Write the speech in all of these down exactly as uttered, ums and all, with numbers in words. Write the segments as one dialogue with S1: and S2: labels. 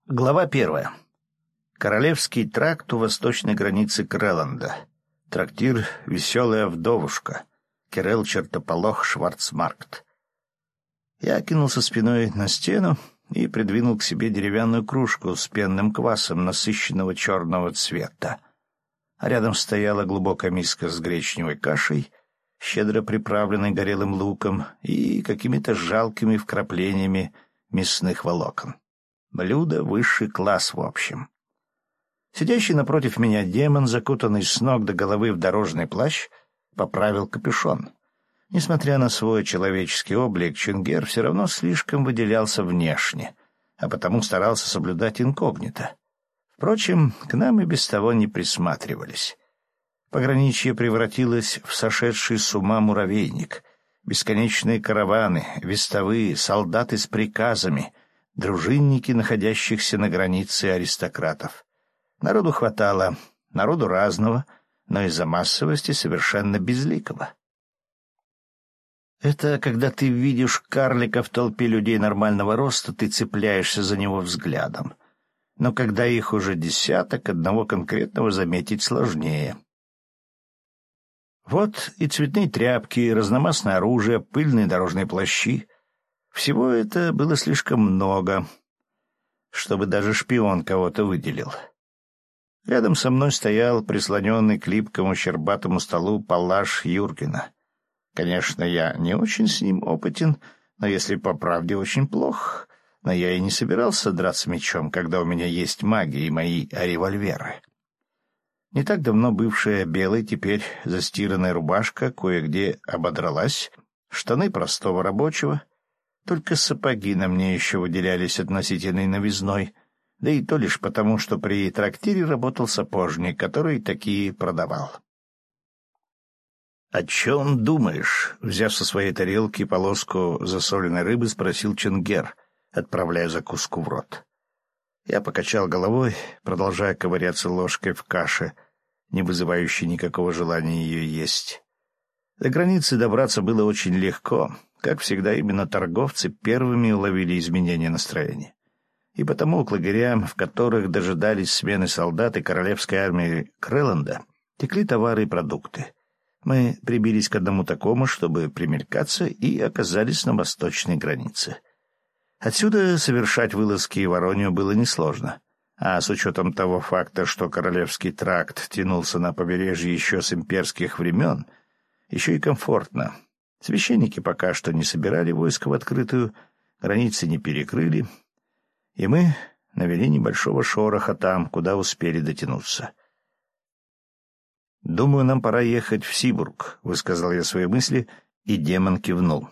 S1: Глава первая. Королевский тракт у восточной границы Крэланда. Трактир «Веселая вдовушка». Кирелл Чертополох Шварцмаркт. Я кинулся спиной на стену и придвинул к себе деревянную кружку с пенным квасом насыщенного черного цвета. А рядом стояла глубокая миска с гречневой кашей, щедро приправленной горелым луком и какими-то жалкими вкраплениями мясных волокон. Блюдо высший класс, в общем. Сидящий напротив меня демон, закутанный с ног до головы в дорожный плащ, поправил капюшон. Несмотря на свой человеческий облик, Чингер все равно слишком выделялся внешне, а потому старался соблюдать инкогнито. Впрочем, к нам и без того не присматривались. Пограничье превратилось в сошедший с ума муравейник. Бесконечные караваны, вестовые, солдаты с приказами — дружинники, находящихся на границе аристократов. Народу хватало, народу разного, но из-за массовости совершенно безликого. Это когда ты видишь карлика в толпе людей нормального роста, ты цепляешься за него взглядом. Но когда их уже десяток, одного конкретного заметить сложнее. Вот и цветные тряпки, и разномастное оружие, пыльные дорожные плащи. Всего это было слишком много, чтобы даже шпион кого-то выделил. Рядом со мной стоял прислоненный к липкому щербатому столу палаш Юргена. Конечно, я не очень с ним опытен, но, если по правде, очень плох. Но я и не собирался драться мечом, когда у меня есть магия и мои револьверы. Не так давно бывшая белой, теперь застиранная рубашка кое-где ободралась, штаны простого рабочего — только сапоги на мне еще выделялись относительной новизной, да и то лишь потому, что при трактире работал сапожник, который такие продавал. — О чем думаешь? — взяв со своей тарелки полоску засоленной рыбы, спросил Чингер, отправляя закуску в рот. Я покачал головой, продолжая ковыряться ложкой в каше, не вызывающей никакого желания ее есть. До границы добраться было очень легко. Как всегда, именно торговцы первыми уловили изменения настроения. И потому к лагерям, в которых дожидались смены солдат и королевской армии Крэланда, текли товары и продукты. Мы прибились к одному такому, чтобы примелькаться, и оказались на восточной границе. Отсюда совершать вылазки в Воронию было несложно. А с учетом того факта, что Королевский тракт тянулся на побережье еще с имперских времен, еще и комфортно. Священники пока что не собирали войско в открытую, границы не перекрыли, и мы навели небольшого шороха там, куда успели дотянуться. «Думаю, нам пора ехать в Сибург», — высказал я свои мысли, и демон кивнул.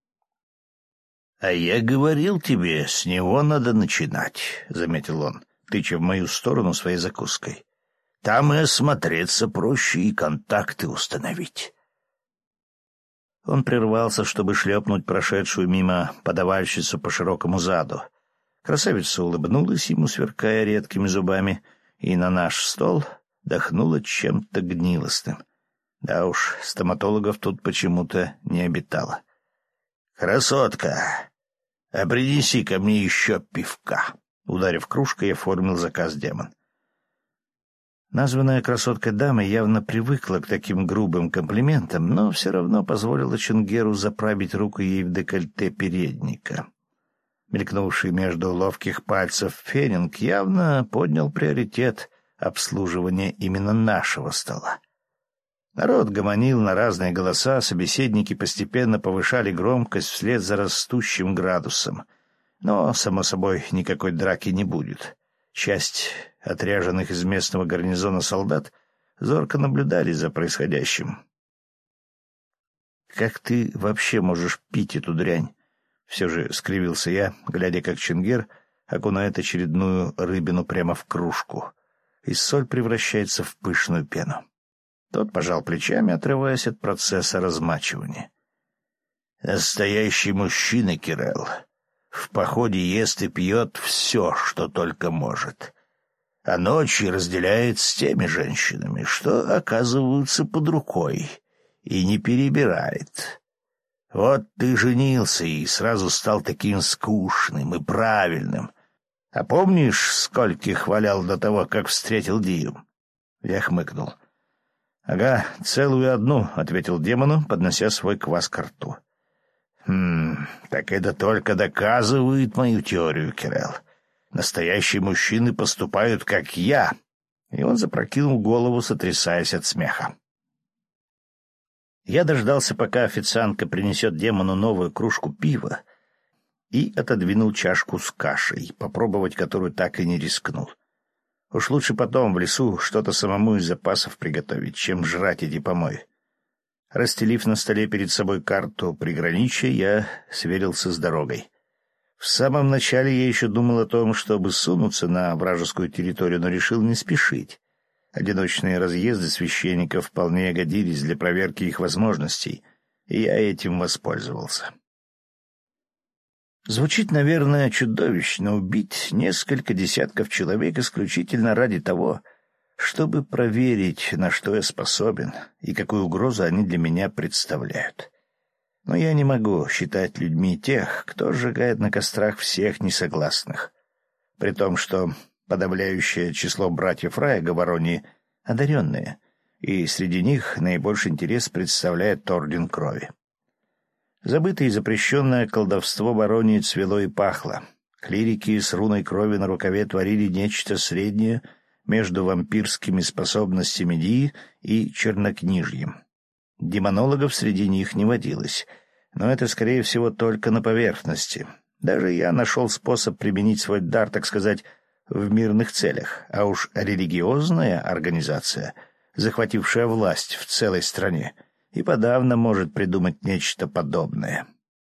S1: «А я говорил тебе, с него надо начинать», — заметил он, тыча в мою сторону своей закуской. «Там и осмотреться проще, и контакты установить». Он прервался, чтобы шлепнуть прошедшую мимо подавальщицу по широкому заду. Красавица улыбнулась ему, сверкая редкими зубами, и на наш стол дохнула чем-то гнилостным. Да уж, стоматологов тут почему-то не обитало. «Красотка, а принеси ко мне еще пивка», — ударив кружкой, оформил заказ демон. Названная красоткой дама явно привыкла к таким грубым комплиментам, но все равно позволила Чингеру заправить руку ей в декольте передника. Мелькнувший между ловких пальцев фенинг явно поднял приоритет обслуживания именно нашего стола. Народ гомонил на разные голоса, собеседники постепенно повышали громкость вслед за растущим градусом. Но, само собой, никакой драки не будет. Часть отряженных из местного гарнизона солдат зорко наблюдали за происходящим. «Как ты вообще можешь пить эту дрянь?» — все же скривился я, глядя, как Чингер окунает очередную рыбину прямо в кружку, и соль превращается в пышную пену. Тот пожал плечами, отрываясь от процесса размачивания. «Настоящий мужчина, Кирелл. В походе ест и пьет все, что только может, а ночи разделяет с теми женщинами, что оказываются под рукой, и не перебирает. Вот ты женился и сразу стал таким скучным и правильным, А помнишь, скольких валял до того, как встретил Дию? Я хмыкнул. — Ага, целую одну, — ответил демону, поднося свой квас к рту. — Хм, так это только доказывает мою теорию, Кирелл. Настоящие мужчины поступают, как я. И он запрокинул голову, сотрясаясь от смеха. Я дождался, пока официантка принесет демону новую кружку пива, и отодвинул чашку с кашей, попробовать которую так и не рискнул. Уж лучше потом в лесу что-то самому из запасов приготовить, чем жрать эти помои. Расстелив на столе перед собой карту приграничья, я сверился с дорогой. В самом начале я еще думал о том, чтобы сунуться на вражескую территорию, но решил не спешить. Одиночные разъезды священников вполне годились для проверки их возможностей, и я этим воспользовался. Звучит, наверное, чудовищно убить несколько десятков человек исключительно ради того, чтобы проверить, на что я способен и какую угрозу они для меня представляют. Но я не могу считать людьми тех, кто сжигает на кострах всех несогласных, при том, что подавляющее число братьев Райга в Аронии одаренные, и среди них наибольший интерес представляет Орден Крови. Забытое и запрещенное колдовство в Аронии цвело и пахло. Клирики с руной крови на рукаве творили нечто среднее между вампирскими способностями Дии и чернокнижьем. Демонологов среди них не водилось, но это, скорее всего, только на поверхности. Даже я нашел способ применить свой дар, так сказать, в мирных целях, а уж религиозная организация, захватившая власть в целой стране, и подавно может придумать нечто подобное.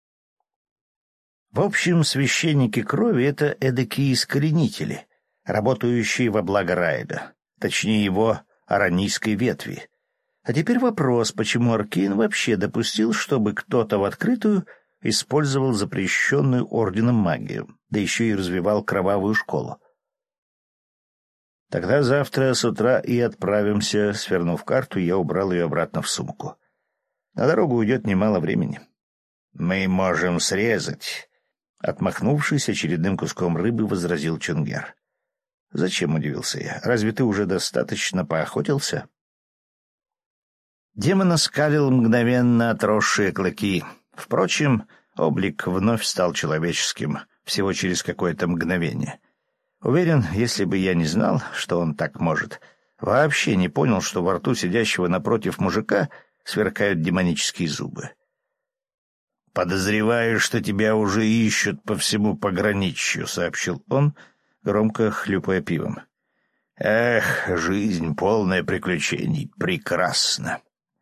S1: В общем, священники крови — это эдакие искоренители, работающие во благо Райда, точнее его аронийской ветви. А теперь вопрос, почему Аркейн вообще допустил, чтобы кто-то в открытую использовал запрещенную орденом магию, да еще и развивал кровавую школу. Тогда завтра с утра и отправимся. Свернув карту, я убрал ее обратно в сумку. На дорогу уйдет немало времени. Мы можем срезать. Отмахнувшись очередным куском рыбы, возразил Чунгер. Зачем, удивился я. Разве ты уже достаточно поохотился? Демон оскалил мгновенно отросшие клыки. Впрочем, облик вновь стал человеческим всего через какое-то мгновение. Уверен, если бы я не знал, что он так может, вообще не понял, что во рту сидящего напротив мужика сверкают демонические зубы. «Подозреваю, что тебя уже ищут по всему пограничью», — сообщил он, громко хлюпая пивом. «Эх, жизнь, полная приключений, прекрасна».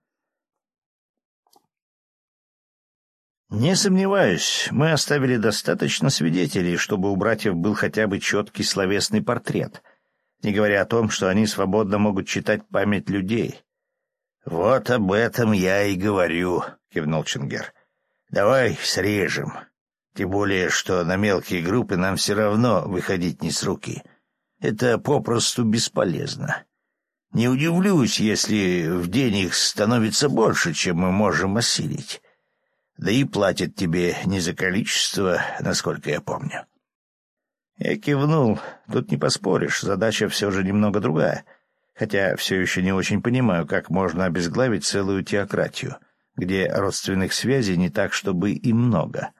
S1: «Не сомневаюсь, мы оставили достаточно свидетелей, чтобы у братьев был хотя бы четкий словесный портрет, не говоря о том, что они свободно могут читать память людей». «Вот об этом я и говорю», — кивнул Чунгер. «Давай срежем. Тем более, что на мелкие группы нам все равно выходить не с руки. Это попросту бесполезно. Не удивлюсь, если в день их становится больше, чем мы можем осилить. Да и платят тебе не за количество, насколько я помню». Я кивнул. Тут не поспоришь, задача все же немного другая. Хотя все еще не очень понимаю, как можно обезглавить целую теократию, где родственных связей не так, чтобы и много.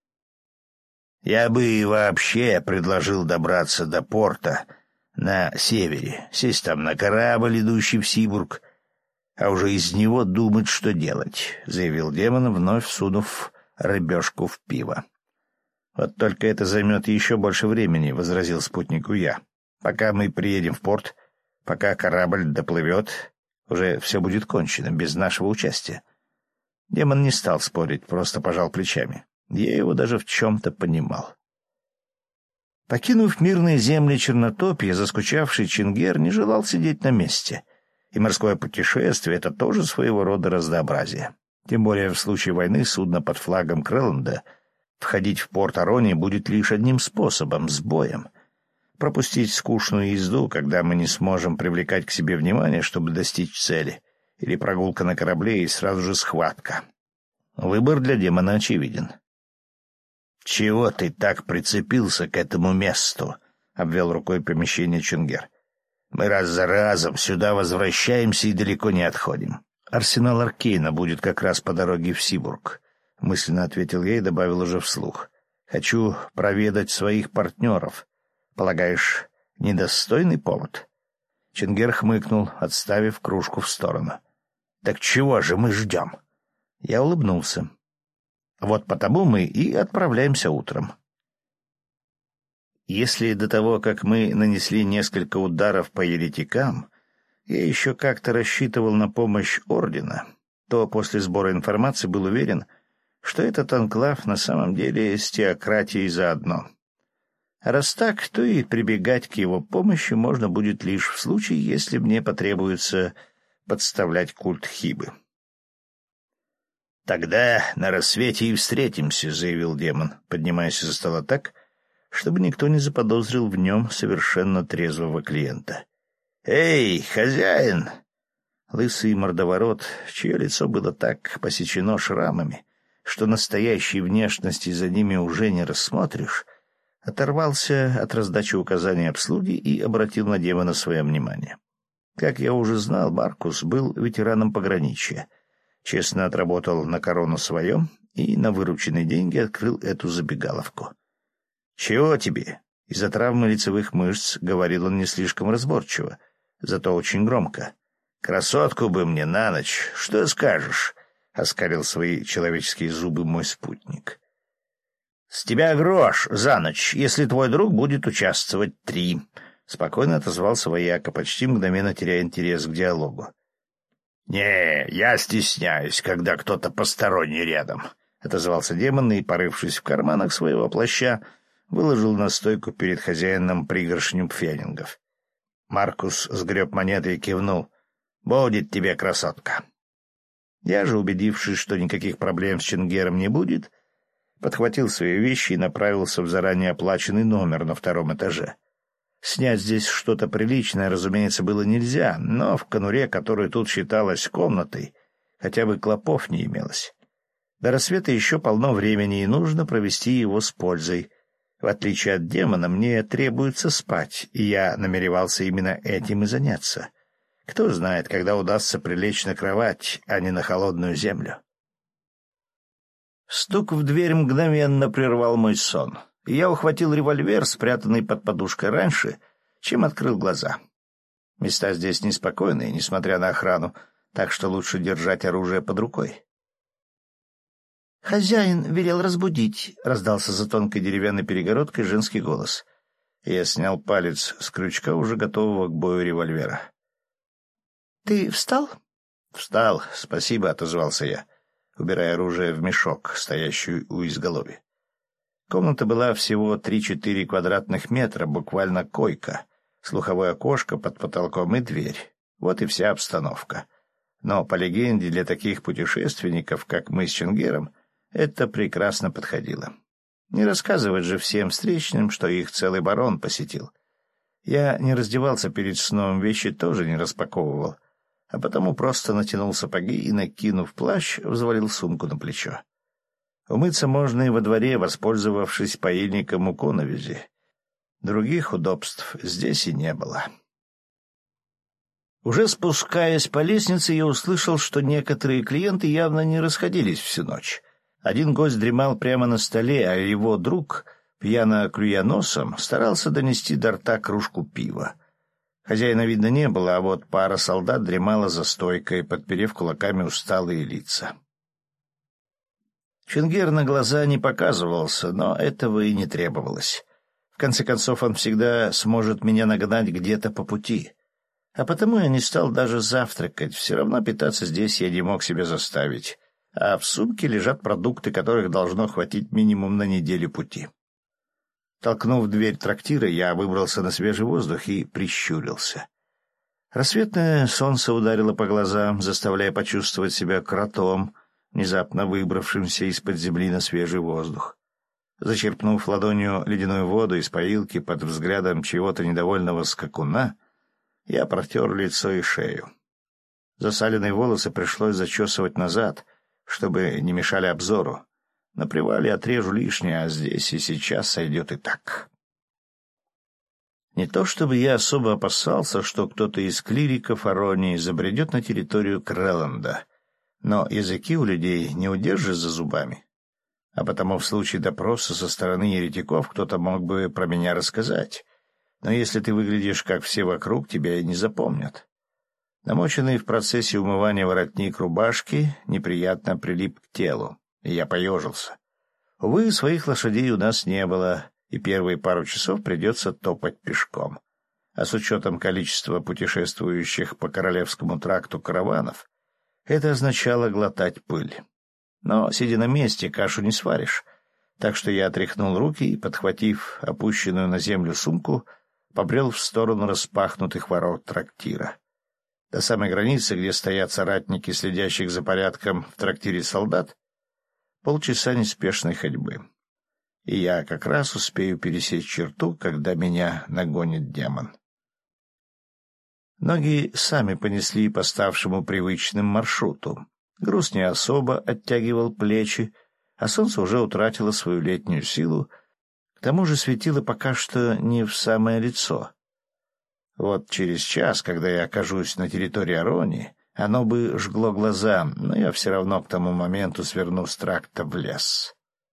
S1: Я бы и вообще предложил добраться до порта на севере, сесть там на корабль, идущий в Сибург, а уже из него думать, что делать, — заявил демон, вновь всунув рыбешку в пиво. — Вот только это займет еще больше времени, — возразил спутнику я. — Пока мы приедем в порт, пока корабль доплывет, уже все будет кончено, без нашего участия. Демон не стал спорить, просто пожал плечами. Я его даже в чем-то понимал. Покинув мирные земли Чернотопья, заскучавший Чунгер не желал сидеть на месте. И морское путешествие — это тоже своего рода разнообразие. Тем более в случае войны судно под флагом Крэлленда входить в порт Аронии будет лишь одним способом — с боем. Пропустить скучную езду, когда мы не сможем привлекать к себе внимание, чтобы достичь цели, или прогулка на корабле и сразу же схватка. Выбор для демона очевиден. — Чего ты так прицепился к этому месту? обвел рукой помещение Чунгер. Мы раз за разом сюда возвращаемся и далеко не отходим. Арсенал Аркейна будет как раз по дороге в Сибург, — мысленно ответил я и добавил уже вслух. Хочу проведать своих партнеров. Полагаешь, недостойный повод? Чунгер хмыкнул, отставив кружку в сторону. — Так чего же мы ждем? Я улыбнулся. — Вот потому мы и отправляемся утром. Если до того, как мы нанесли несколько ударов по еретикам, я еще как-то рассчитывал на помощь Ордена, то после сбора информации был уверен, что этот анклав на самом деле с теократией заодно. А раз так, то и прибегать к его помощи можно будет лишь в случае, если мне потребуется подставлять культ Хибы. «Тогда на рассвете и встретимся», — заявил демон, поднимаясь из-за стола так, чтобы никто не заподозрил в нем совершенно трезвого клиента. «Эй, хозяин!» Лысый мордоворот, чье лицо было так посечено шрамами, что настоящей внешности за ними уже не рассмотришь, оторвался от раздачи указаний обслуги и обратил на демона свое внимание. Как я уже знал, Маркус был ветераном пограничья, честно отработал на корону свое и на вырученные деньги открыл эту забегаловку. «Чего тебе?» Из-за травмы лицевых мышц говорил он не слишком разборчиво, зато очень громко. «Красотку бы мне на ночь, что скажешь?» — оскалил свои человеческие зубы мой спутник. «С тебя грош за ночь, если твой друг будет участвовать три», — спокойно отозвался вояка, почти мгновенно теряя интерес к диалогу. «Не, я стесняюсь, когда кто-то посторонний рядом», — отозвался демон и, порывшись в карманах своего плаща, выложил на стойку перед хозяином пригоршню пфенингов. Маркус сгреб монеты и кивнул. «Будет тебе, красотка». Я же, убедившись, что никаких проблем с Чунгером не будет, подхватил свои вещи и направился в заранее оплаченный номер на втором этаже. Снять здесь что-то приличное, разумеется, было нельзя, но в конуре, которая тут считалась комнатой, хотя бы клопов не имелось. До рассвета еще полно времени, и нужно провести его с пользой. В отличие от демона, мне требуется спать, и я намеревался именно этим и заняться. Кто знает, когда удастся прилечь на кровать, а не на холодную землю. Стук в дверь мгновенно прервал мой сон, и я ухватил револьвер, спрятанный под подушкой раньше, чем открыл глаза. Места здесь неспокойные, несмотря на охрану, так что лучше держать оружие под рукой. «Хозяин велел разбудить», — раздался за тонкой деревянной перегородкой женский голос. Я снял палец с крючка, уже готового к бою револьвера. «Ты встал?» «Встал, спасибо», — отозвался я, убирая оружие в мешок, стоящий у изголовья. Комната была всего три-четыре квадратных метра, буквально койка, слуховое окошко под потолком и дверь. Вот и вся обстановка. Но, по легенде, для таких путешественников, как мы с Чунгером, это прекрасно подходило. Не рассказывать же всем встречным, что их целый барон посетил. Я не раздевался перед сном, вещи тоже не распаковывал, а потому просто натянул сапоги и, накинув плащ, взвалил сумку на плечо. Умыться можно и во дворе, воспользовавшись паильником у коновизи. Других удобств здесь и не было. Уже спускаясь по лестнице, я услышал, что некоторые клиенты явно не расходились всю ночь. Один гость дремал прямо на столе, а его друг, пьяно клюя носом, старался донести до рта кружку пива. Хозяина видно не было, а вот пара солдат дремала за стойкой, подперев кулаками усталые лица. Чунгер на глаза не показывался, но этого и не требовалось. В конце концов, он всегда сможет меня нагнать где-то по пути. А потому я не стал даже завтракать, все равно питаться здесь я не мог себя заставить. А в сумке лежат продукты, которых должно хватить минимум на неделю пути. Толкнув дверь трактира, я выбрался на свежий воздух и прищурился. Рассветное солнце ударило по глазам, заставляя почувствовать себя кротом, внезапно выбравшимся из-под земли на свежий воздух. Зачерпнув ладонью ледяную воду из поилки под взглядом чего-то недовольного скакуна, я протер лицо и шею. Засаленные волосы пришлось зачесывать назад, чтобы не мешали обзору. На привале отрежу лишнее, а здесь и сейчас сойдет и так. Не то чтобы я особо опасался, что кто-то из клириков Аронии забредет на территорию Крэланда, но языки у людей не удержишь за зубами. А потому в случае допроса со стороны еретиков кто-то мог бы про меня рассказать. Но если ты выглядишь, как все вокруг, тебя и не запомнят. Намоченный в процессе умывания воротник рубашки неприятно прилип к телу, и я поежился. Увы, своих лошадей у нас не было, и первые пару часов придется топать пешком. А с учетом количества путешествующих по Королевскому тракту караванов, это означало глотать пыль. Но, сидя на месте, кашу не сваришь, так что я отряхнул руки и, подхватив опущенную на землю сумку, побрел в сторону распахнутых ворот трактира. До самой границы, где стоят соратники, следящих за порядком в трактире солдат, полчаса неспешной ходьбы. И я как раз успею пересечь черту, когда меня нагонит демон. Ноги сами понесли по ставшему привычным маршруту. Груз не особо оттягивал плечи, а солнце уже утратило свою летнюю силу, к тому же светило пока что не в самое лицо. Вот через час, когда я окажусь на территории Аронии, оно бы жгло глаза, но я все равно к тому моменту сверну с тракта в лес.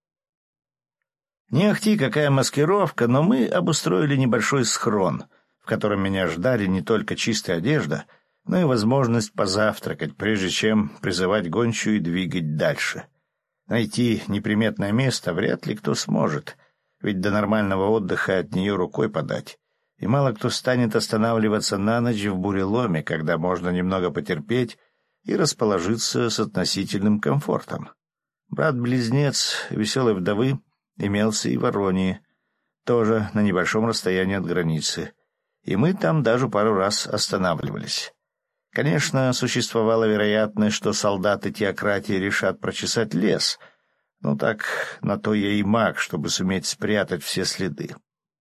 S1: Не ахти какая маскировка, но мы обустроили небольшой схрон, в котором меня ждали не только чистая одежда, но и возможность позавтракать, прежде чем призывать гончую и двигать дальше. Найти неприметное место вряд ли кто сможет, ведь до нормального отдыха от нее рукой подать, и мало кто станет останавливаться на ночь в буреломе, когда можно немного потерпеть и расположиться с относительным комфортом. Брат-близнец веселой вдовы имелся и в Аронии, тоже на небольшом расстоянии от границы, и мы там даже пару раз останавливались. Конечно, существовала вероятность, что солдаты теократии решат прочесать лес, но так на то я и маг, чтобы суметь спрятать все следы.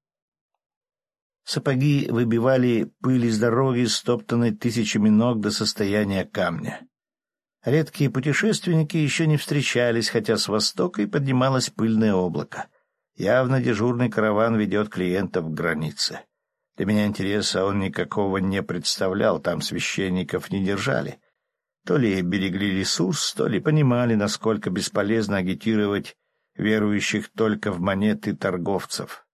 S1: Сапоги выбивали пыль из дороги, стоптанной тысячами ног до состояния камня. Редкие путешественники еще не встречались, хотя с востока и поднималось пыльное облако. Явно дежурный караван ведет клиентов к границе. Для меня интереса он никакого не представлял, там священников не держали. То ли берегли ресурс, то ли понимали, насколько бесполезно агитировать верующих только в монеты торговцев.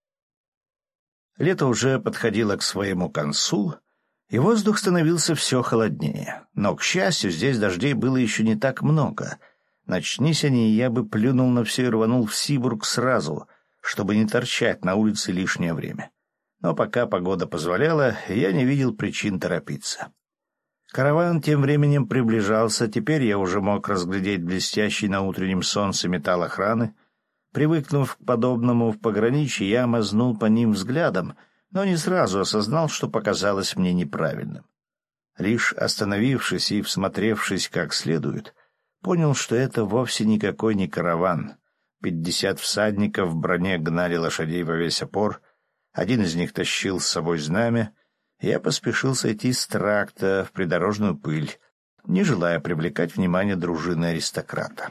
S1: Лето уже подходило к своему концу, и воздух становился все холоднее. Но, к счастью, здесь дождей было еще не так много. Начнись они, я бы плюнул на все и рванул в Сибург сразу, чтобы не торчать на улице лишнее время. Но пока погода позволяла, я не видел причин торопиться. Караван тем временем приближался, теперь я уже мог разглядеть блестящий на утреннем солнце металл охраны. Привыкнув к подобному в пограничье, я мазнул по ним взглядом, но не сразу осознал, что показалось мне неправильным. Лишь остановившись и всмотревшись как следует, понял, что это вовсе никакой не караван. Пятьдесят всадников в броне гнали лошадей во весь опор, один из них тащил с собой знамя. Я поспешил сойти с тракта в придорожную пыль, не желая привлекать внимание дружины аристократа.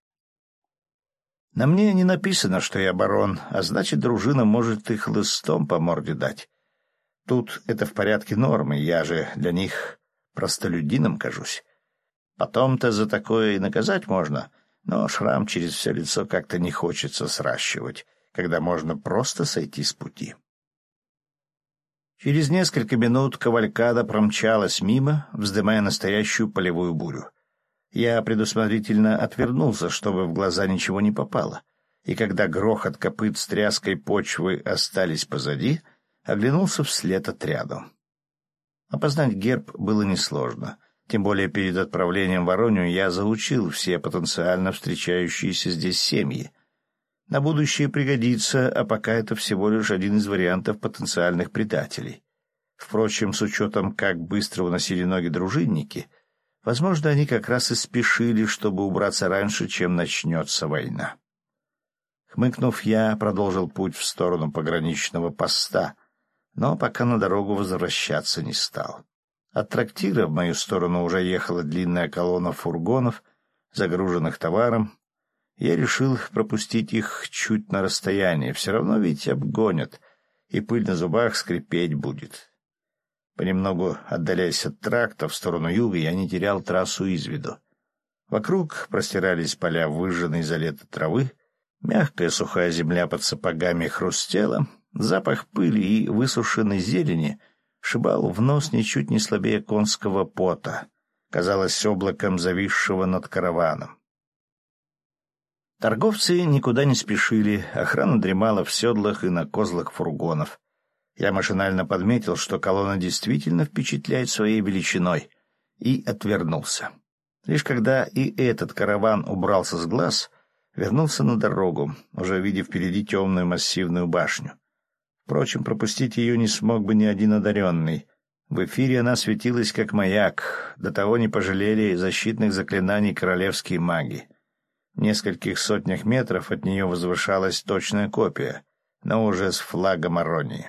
S1: На мне не написано, что я барон, а значит, дружина может и хлыстом по морде дать. Тут это в порядке нормы, я же для них простолюдином кажусь. Потом-то за такое и наказать можно, но шрам через все лицо как-то не хочется сращивать, когда можно просто сойти с пути. Через несколько минут кавалькада промчалась мимо, вздымая настоящую полевую бурю. Я предусмотрительно отвернулся, чтобы в глаза ничего не попало, и когда грохот копыт с тряской почвы остались позади, оглянулся вслед отряду. Опознать герб было несложно, тем более перед отправлением в Аронию я заучил все потенциально встречающиеся здесь семьи. На будущее пригодится, а пока это всего лишь один из вариантов потенциальных предателей. Впрочем, с учетом, как быстро уносили ноги дружинники, возможно, они как раз и спешили, чтобы убраться раньше, чем начнется война. Хмыкнув, я продолжил путь в сторону пограничного поста, но пока на дорогу возвращаться не стал. От трактира в мою сторону уже ехала длинная колонна фургонов, загруженных товаром. Я решил пропустить их чуть на расстояние, все равно ведь обгонят, и пыль на зубах скрипеть будет. Понемногу отдаляясь от тракта в сторону юга, я не терял трассу из виду. Вокруг простирались поля выжженной за лето травы, мягкая сухая земля под сапогами хрустела, запах пыли и высушенной зелени шибал в нос ничуть не слабее конского пота, казалось облаком зависшего над караваном. Торговцы никуда не спешили, охрана дремала в седлах и на козлах фургонов. Я машинально подметил, что колонна действительно впечатляет своей величиной, и отвернулся. Лишь когда и этот караван убрался с глаз, вернулся на дорогу, уже видя впереди темную массивную башню. Впрочем, пропустить ее не смог бы ни один одаренный. В эфире она светилась как маяк, до того не пожалели защитных заклинаний королевские маги. В нескольких сотнях метров от нее возвышалась точная копия, но уже с флагом Аронии.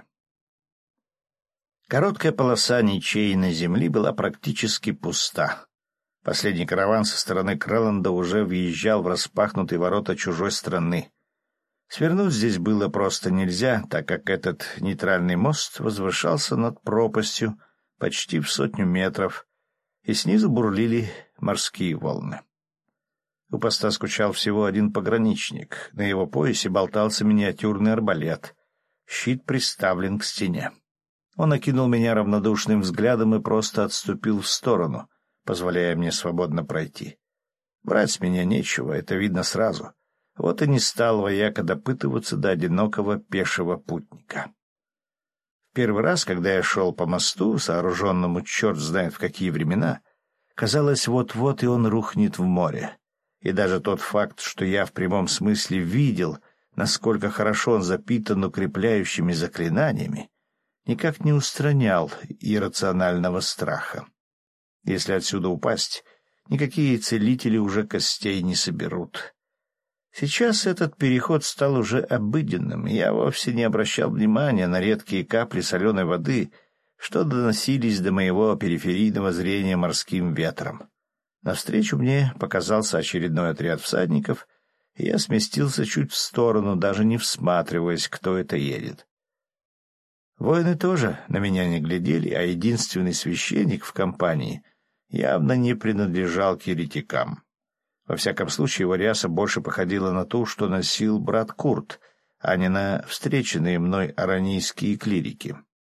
S1: Короткая полоса ничейной земли была практически пуста. Последний караван со стороны Крэланда уже въезжал в распахнутые ворота чужой страны. Свернуть здесь было просто нельзя, так как этот нейтральный мост возвышался над пропастью почти в сотню метров, и снизу бурлили морские волны. У поста скучал всего один пограничник. На его поясе болтался миниатюрный арбалет. Щит приставлен к стене. Он окинул меня равнодушным взглядом и просто отступил в сторону, позволяя мне свободно пройти. Брать с меня нечего, это видно сразу. Вот и не стал вояка допытываться до одинокого пешего путника. В первый раз, когда я шел по мосту, сооруженному черт знает в какие времена, казалось, вот-вот и он рухнет в море. И даже тот факт, что я в прямом смысле видел, насколько хорошо он запитан укрепляющими заклинаниями, никак не устранял иррационального страха. Если отсюда упасть, никакие целители уже костей не соберут. Сейчас этот переход стал уже обыденным, и я вовсе не обращал внимания на редкие капли соленой воды, что доносились до моего периферийного зрения морским ветром. Навстречу мне показался очередной отряд всадников, и я сместился чуть в сторону, даже не всматриваясь, кто это едет. Воины тоже на меня не глядели, а единственный священник в компании явно не принадлежал к еретикам. Во всяком случае, его ряса больше походила на ту, что носил брат Курт, а не на встреченные мной аронийские клирики.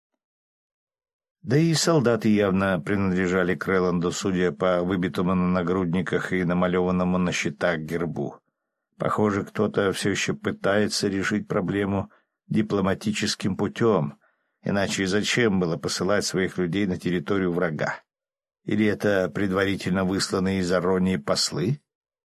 S1: Да и солдаты явно принадлежали Крэланду, судя по выбитому на нагрудниках и намалеванному на щитах гербу. Похоже, кто-то все еще пытается решить проблему дипломатическим путем, иначе зачем было посылать своих людей на территорию врага? Или это предварительно высланные из Аронии послы?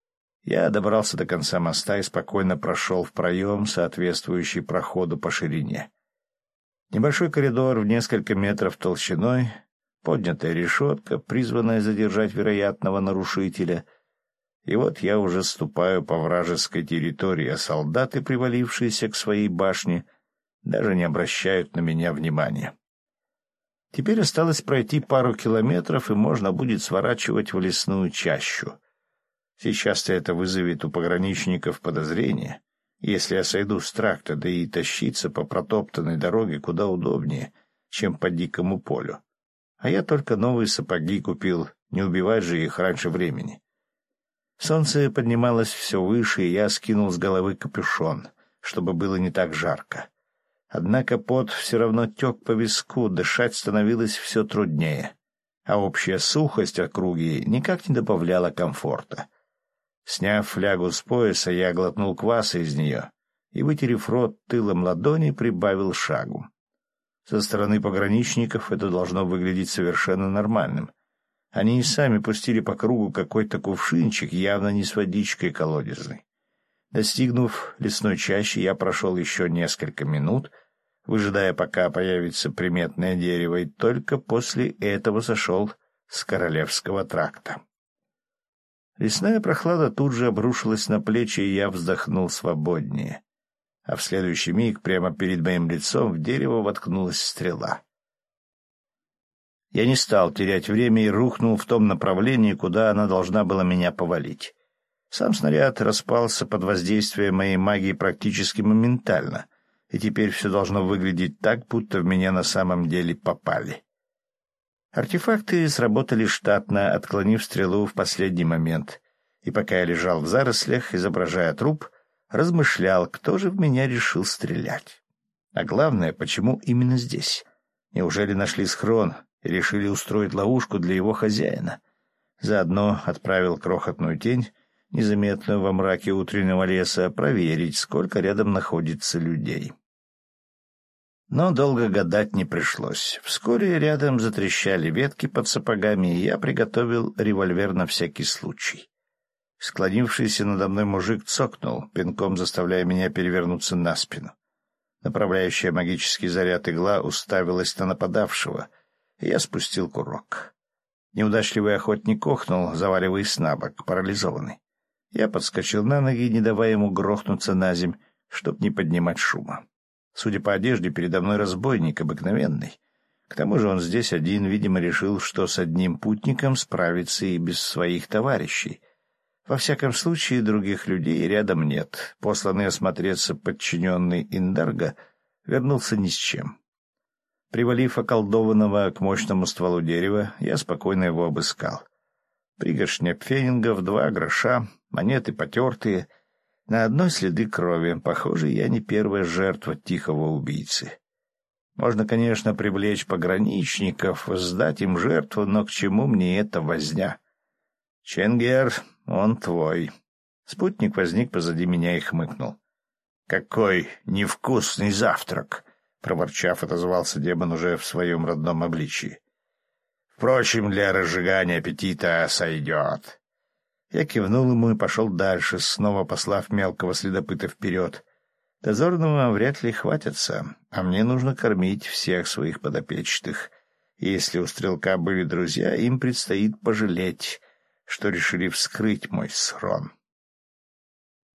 S1: Я добрался до конца моста и спокойно прошел в проем, соответствующий проходу по ширине. Небольшой коридор в несколько метров толщиной, поднятая решетка, призванная задержать вероятного нарушителя. И вот я уже ступаю по вражеской территории, а солдаты, привалившиеся к своей башне, даже не обращают на меня внимания. Теперь осталось пройти пару километров, и можно будет сворачивать в лесную чащу. Сейчас-то это вызовет у пограничников подозрение. Если я сойду с тракта, да и тащиться по протоптанной дороге куда удобнее, чем по дикому полю. А я только новые сапоги купил, не убивать же их раньше времени. Солнце поднималось все выше, и я скинул с головы капюшон, чтобы было не так жарко. Однако пот все равно тек по виску, дышать становилось все труднее, а общая сухость округи никак не добавляла комфорта. Сняв флягу с пояса, я глотнул кваса из нее и, вытерев рот тылом ладони, прибавил шагу. Со стороны пограничников это должно выглядеть совершенно нормальным. Они и сами пустили по кругу какой-то кувшинчик, явно не с водичкой колодезной. Достигнув лесной чащи, я прошел еще несколько минут, выжидая, пока появится приметное дерево, и только после этого сошел с Королевского тракта. Лесная прохлада тут же обрушилась на плечи, и я вздохнул свободнее. А в следующий миг прямо перед моим лицом в дерево воткнулась стрела. Я не стал терять время и рухнул в том направлении, куда она должна была меня повалить. Сам снаряд распался под воздействием моей магии практически моментально, и теперь все должно выглядеть так, будто в меня на самом деле попали. Артефакты сработали штатно, отклонив стрелу в последний момент, и пока я лежал в зарослях, изображая труп, размышлял, кто же в меня решил стрелять. А главное, почему именно здесь? Неужели нашли схрон и решили устроить ловушку для его хозяина? Заодно отправил крохотную тень, незаметную во мраке утреннего леса, проверить, сколько рядом находится людей. Но долго гадать не пришлось. Вскоре рядом затрещали ветки под сапогами, и я приготовил револьвер на всякий случай. Склонившийся надо мной мужик цокнул, пинком заставляя меня перевернуться на спину. Направляющая магический заряд игла уставилась на нападавшего, и я спустил курок. Неудачливый охотник охнул, заваливаясь на бок, парализованный. Я подскочил на ноги, не давая ему грохнуться на земь, чтоб не поднимать шума. Судя по одежде, передо мной разбойник обыкновенный. К тому же он здесь один, видимо, решил, что с одним путником справится и без своих товарищей. Во всяком случае, других людей рядом нет. Посланный осмотреться подчиненный Индарга вернулся ни с чем. Привалив околдованного к мощному стволу дерева, я спокойно его обыскал. Пригоршня пфенингов, два гроша, монеты потертые, на одной следы крови. Похоже, я не первая жертва тихого убийцы. Можно, конечно, привлечь пограничников, сдать им жертву, но к чему мне эта возня? Ченгер, он твой. Спутник возник позади меня и хмыкнул. — Какой невкусный завтрак! — проворчав, отозвался демон уже в своем родном обличии. — Впрочем, для разжигания аппетита сойдет. Я кивнул ему и пошел дальше, снова послав мелкого следопыта вперед. Дозорного вряд ли хватится, а мне нужно кормить всех своих подопечных. Если у стрелка были друзья, им предстоит пожалеть, что решили вскрыть мой схрон.